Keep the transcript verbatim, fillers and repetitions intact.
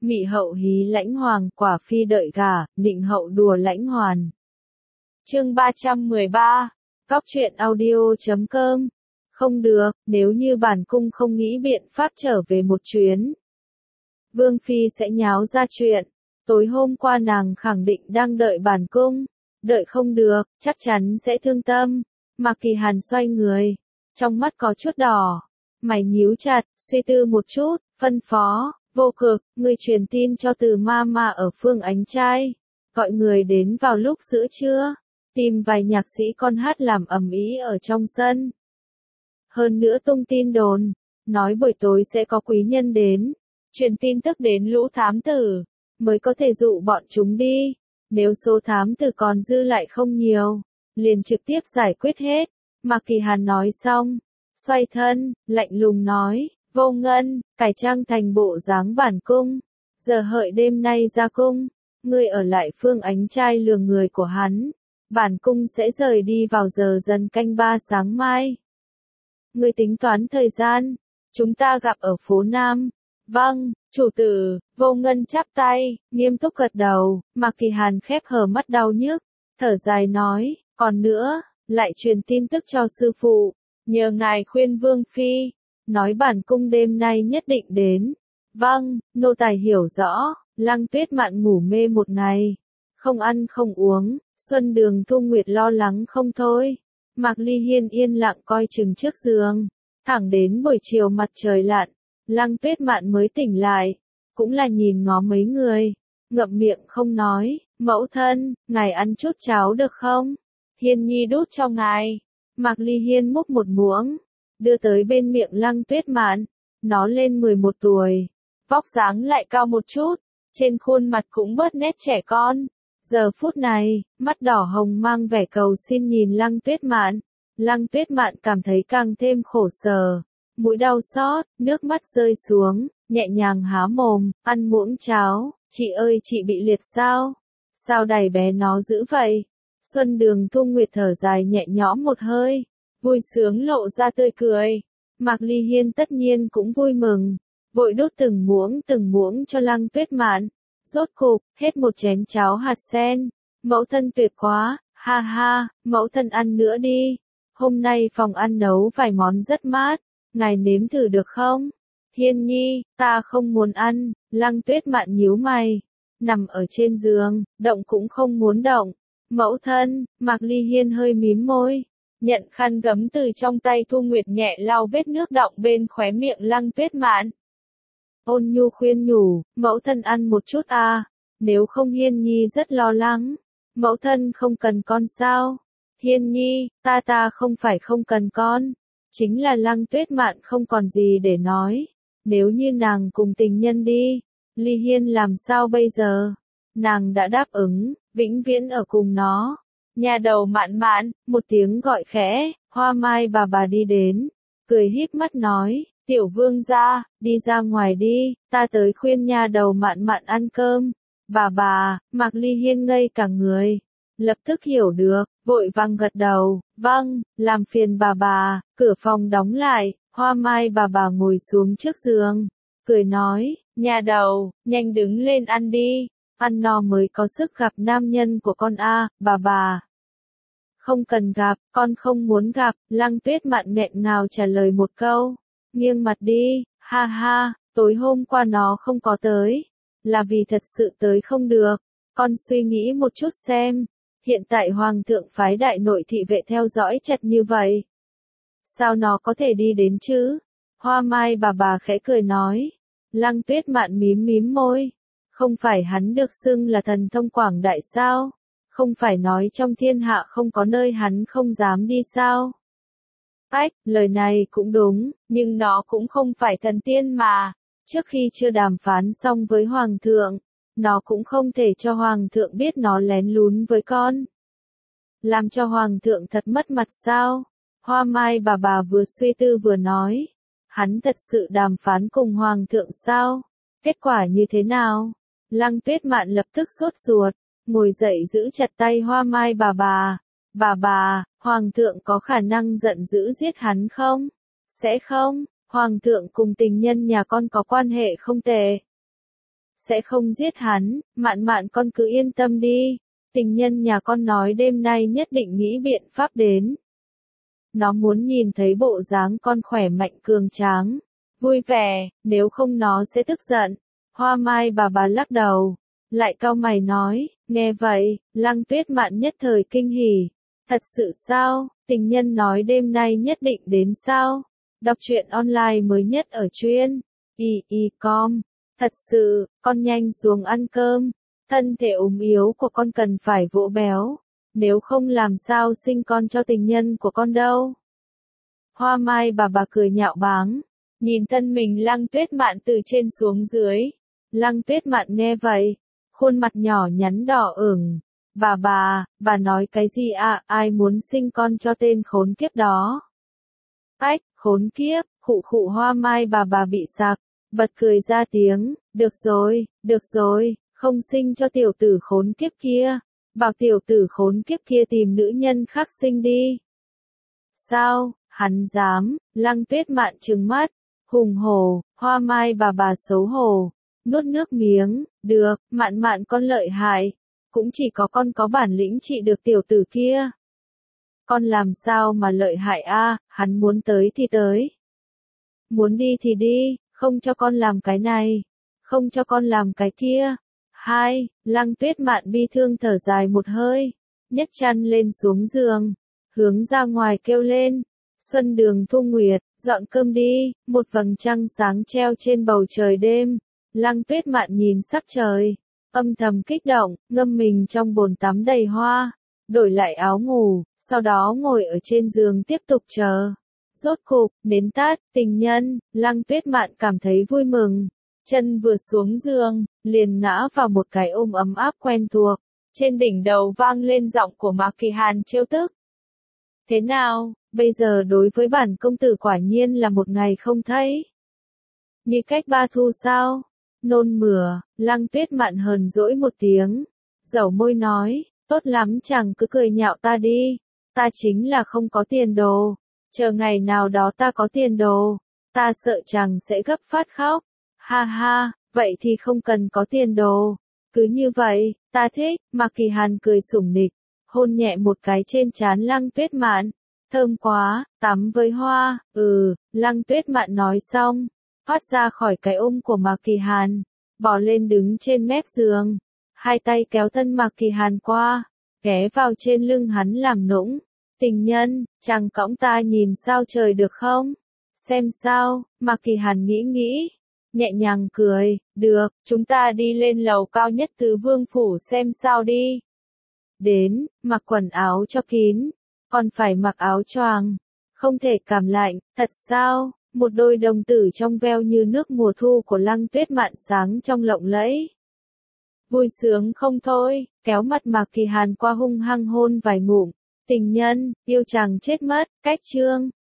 Mị hậu hí lãnh hoàng, quả phi đợi gả, nịnh hậu đùa lãnh hoàn. Chương ba trăm mười ba, Cóc truyện audio chấm com. Không được, nếu như bản cung không nghĩ biện pháp trở về một chuyến, Vương Phi sẽ nháo ra chuyện. Tối hôm qua nàng khẳng định đang đợi bản cung, đợi không được, chắc chắn sẽ thương tâm. Mạc Kỳ Hàn xoay người, trong mắt có chút đỏ, mày nhíu chặt, suy tư một chút, phân phó, Vô Cực, người truyền tin cho Từ Ma Ma ở Phương Ánh Trai, gọi người đến vào lúc giữa trưa, tìm vài nhạc sĩ con hát làm ầm ĩ ở trong sân. Hơn nữa tung tin đồn, nói buổi tối sẽ có quý nhân đến, truyền tin tức đến lũ thám tử, mới có thể dụ bọn chúng đi. Nếu số thám tử còn dư lại không nhiều, liền trực tiếp giải quyết hết. Mạc Kỳ Hàn nói xong, xoay thân, lạnh lùng nói, Vô Ngân, cải trang thành bộ dáng bản cung, giờ hợi đêm nay ra cung, ngươi ở lại Phương Ánh Trai lừa người của hắn, bản cung sẽ rời đi vào giờ dần canh ba sáng mai. Ngươi tính toán thời gian, chúng ta gặp ở phố Nam. Vâng, chủ tử. Vô Ngân chắp tay, nghiêm túc gật đầu. Mạc Kỳ Hàn khép hờ mắt đau nhức, thở dài nói, còn nữa, lại truyền tin tức cho sư phụ, nhờ ngài khuyên Vương Phi, nói bản cung đêm nay nhất định đến. Vâng, nô tài hiểu rõ. Lăng Tuyết Mạn ngủ mê một ngày, không ăn không uống, Xuân Đường Thu Nguyệt lo lắng không thôi. Mạc Ly Hiên yên lặng coi chừng trước giường, thẳng đến buổi chiều mặt trời lặn, Lăng Tuyết Mạn mới tỉnh lại, cũng là nhìn ngó mấy người, ngậm miệng không nói. Mẫu thân, ngài ăn chút cháo được không? Hiên Nhi đút cho ngài. Mạc Ly Hiên múc một muỗng, đưa tới bên miệng Lăng Tuyết Mạn. Nó lên mười một tuổi, vóc dáng lại cao một chút, trên khuôn mặt cũng bớt nét trẻ con. Giờ phút này, mắt đỏ hồng mang vẻ cầu xin nhìn Lăng Tuyết Mạn. Lăng Tuyết Mạn cảm thấy càng thêm khổ sở, mũi đau xót, nước mắt rơi xuống, nhẹ nhàng há mồm, ăn muỗng cháo. Chị ơi, chị bị liệt sao? Sao đẩy bé nó dữ vậy? Xuân Đường Thu Nguyệt thở dài nhẹ nhõm một hơi, vui sướng lộ ra tươi cười. Mạc Ly Hiên tất nhiên cũng vui mừng, vội đút từng muỗng từng muỗng cho Lăng Tuyết Mạn. Rốt cục, hết một chén cháo hạt sen. Mẫu thân tuyệt quá, ha ha, mẫu thân ăn nữa đi. Hôm nay phòng ăn nấu vài món rất mát, ngài nếm thử được không? Hiên Nhi, ta không muốn ăn. Lăng Tuyết Mạn nhíu mày, nằm ở trên giường, động cũng không muốn động. Mẫu thân. Mạc Ly Hiên hơi mím môi, nhận khăn gấm từ trong tay Thu Nguyệt, nhẹ lau vết nước đọng bên khóe miệng Lăng Tuyết Mạn. Ôn nhu khuyên nhủ, mẫu thân ăn một chút à, nếu không Hiên Nhi rất lo lắng. Mẫu thân không cần con sao? Hiên Nhi, ta ta không phải không cần con, chính là Lăng Tuyết Mạn không còn gì để nói. Nếu như nàng cùng tình nhân đi, Ly Hiên làm sao bây giờ? Nàng đã đáp ứng, vĩnh viễn ở cùng nó. Nhà đầu Mạn Mạn, một tiếng gọi khẽ, Hoa Mai bà bà đi đến, cười híp mắt nói, tiểu vương gia, đi ra ngoài đi, ta tới khuyên nha đầu Mạn Mạn ăn cơm. Bà bà. Mạc Ly Hiên ngây cả người, lập tức hiểu được, vội vàng gật đầu, vâng, làm phiền bà bà. Cửa phòng đóng lại, Hoa Mai bà bà ngồi xuống trước giường, cười nói, nhà đầu, nhanh đứng lên ăn đi, ăn no mới có sức gặp nam nhân của con a. Bà bà. Không cần gặp, con không muốn gặp. Lăng Tuyết Mạn nghẹn ngào trả lời một câu, nghiêng mặt đi, ha ha, tối hôm qua nó không có tới, là vì thật sự tới không được. Con suy nghĩ một chút xem, hiện tại Hoàng thượng phái đại nội thị vệ theo dõi chặt như vậy, sao nó có thể đi đến chứ? Hoa Mai bà bà khẽ cười nói. Lăng Tuyết Mạn mím mím môi, không phải hắn được xưng là thần thông quảng đại sao? Không phải nói trong thiên hạ không có nơi hắn không dám đi sao? Ách, lời này cũng đúng, nhưng nó cũng không phải thần tiên mà. Trước khi chưa đàm phán xong với Hoàng thượng, nó cũng không thể cho Hoàng thượng biết nó lén lún với con. Làm cho Hoàng thượng thật mất mặt sao? Hoa Mai bà bà vừa suy tư vừa nói. Hắn thật sự đàm phán cùng Hoàng thượng sao? Kết quả như thế nào? Lăng Tuyết Mạn lập tức sốt ruột, ngồi dậy giữ chặt tay Hoa Mai bà bà. Bà bà, Hoàng thượng có khả năng giận dữ giết hắn không? Sẽ không, Hoàng thượng cùng tình nhân nhà con có quan hệ không tệ. sẽ không giết hắn, Mạn Mạn con cứ yên tâm đi, tình nhân nhà con nói đêm nay nhất định nghĩ biện pháp đến. Nó muốn nhìn thấy bộ dáng con khỏe mạnh cường tráng, vui vẻ, nếu không nó sẽ tức giận. Hoa Mai bà bà lắc đầu, lại cau mày nói, nghe vậy, Lăng Tuyết Mạn nhất thời kinh hỉ. Thật sự sao, tình nhân nói đêm nay nhất định đến sao? Đọc truyện online mới nhất ở truyện y y chấm com. Thật sự, con nhanh xuống ăn cơm. Thân thể ốm yếu của con cần phải vỗ béo. Nếu không làm sao sinh con cho tình nhân của con đâu. Hoa Mai bà bà cười nhạo báng. Nhìn thân mình Lăng Tuyết Mạn từ trên xuống dưới. Lăng Tuyết Mạn nghe vậy. Khuôn mặt nhỏ nhắn đỏ ửng. Bà bà, bà nói cái gì à, ai muốn sinh con cho tên khốn kiếp đó? Ách, khốn kiếp, khụ khụ Hoa Mai bà bà bị sặc, bật cười ra tiếng, được rồi, được rồi, không sinh cho tiểu tử khốn kiếp kia, bảo tiểu tử khốn kiếp kia tìm nữ nhân khác sinh đi. Sao, hắn dám, Lăng Tuyết Mạn trừng mắt, hùng hổ, Hoa Mai bà bà xấu hổ, nuốt nước miếng, được, Mạn Mạn con lợi hại. Cũng chỉ có con có bản lĩnh trị được tiểu tử kia. Con làm sao mà lợi hại a, hắn muốn tới thì tới. Muốn đi thì đi, không cho con làm cái này, không cho con làm cái kia. Hai, Lăng Tuyết Mạn bi thương thở dài một hơi, nhấc chăn lên xuống giường, hướng ra ngoài kêu lên. Xuân Đường Thu Nguyệt, dọn cơm đi, một vầng trăng sáng treo trên bầu trời đêm. Lăng Tuyết Mạn nhìn sắc trời. Âm thầm kích động, ngâm mình trong bồn tắm đầy hoa, đổi lại áo ngủ, sau đó ngồi ở trên giường tiếp tục chờ. Rốt cục, nến tắt, tình nhân, Lăng Tuyết Mạn cảm thấy vui mừng. Chân vừa xuống giường, liền ngã vào một cái ôm ấm áp quen thuộc. Trên đỉnh đầu vang lên giọng của Mạc Kỳ Hàn trêu tức. Thế nào, bây giờ đối với bản công tử quả nhiên là một ngày không thấy. Như cách ba thu sao? Nôn mửa, Lăng Tuyết Mạn hờn dỗi một tiếng, dẩu môi nói, tốt lắm chàng cứ cười nhạo ta đi, ta chính là không có tiền đồ, chờ ngày nào đó ta có tiền đồ, ta sợ chàng sẽ gấp phát khóc, ha ha, vậy thì không cần có tiền đồ, cứ như vậy, ta thích, Mạc Kỳ Hàn cười sủng nịch, hôn nhẹ một cái trên trán Lăng Tuyết Mạn, thơm quá, tắm với hoa, ừ, Lăng Tuyết Mạn nói xong. Phát ra khỏi cái ôm của Mạc Kỳ Hàn, bỏ lên đứng trên mép giường, hai tay kéo thân Mạc Kỳ Hàn qua, ghé vào trên lưng hắn làm nũng. Tình nhân, chàng cõng ta nhìn sao trời được không? Xem sao, Mạc Kỳ Hàn nghĩ nghĩ, nhẹ nhàng cười, được, chúng ta đi lên lầu cao nhất Tứ Vương Phủ xem sao đi. Đến, mặc quần áo cho kín, còn phải mặc áo choàng, không thể cảm lạnh, thật sao? Một đôi đồng tử trong veo như nước mùa thu của Lăng Tuyết Mạn sáng trong lộng lẫy. Vui sướng không thôi, kéo mặt Mạc Kỳ Hàn qua hung hăng hôn vài ngụm. Tình nhân, yêu chàng chết mất, cách chương.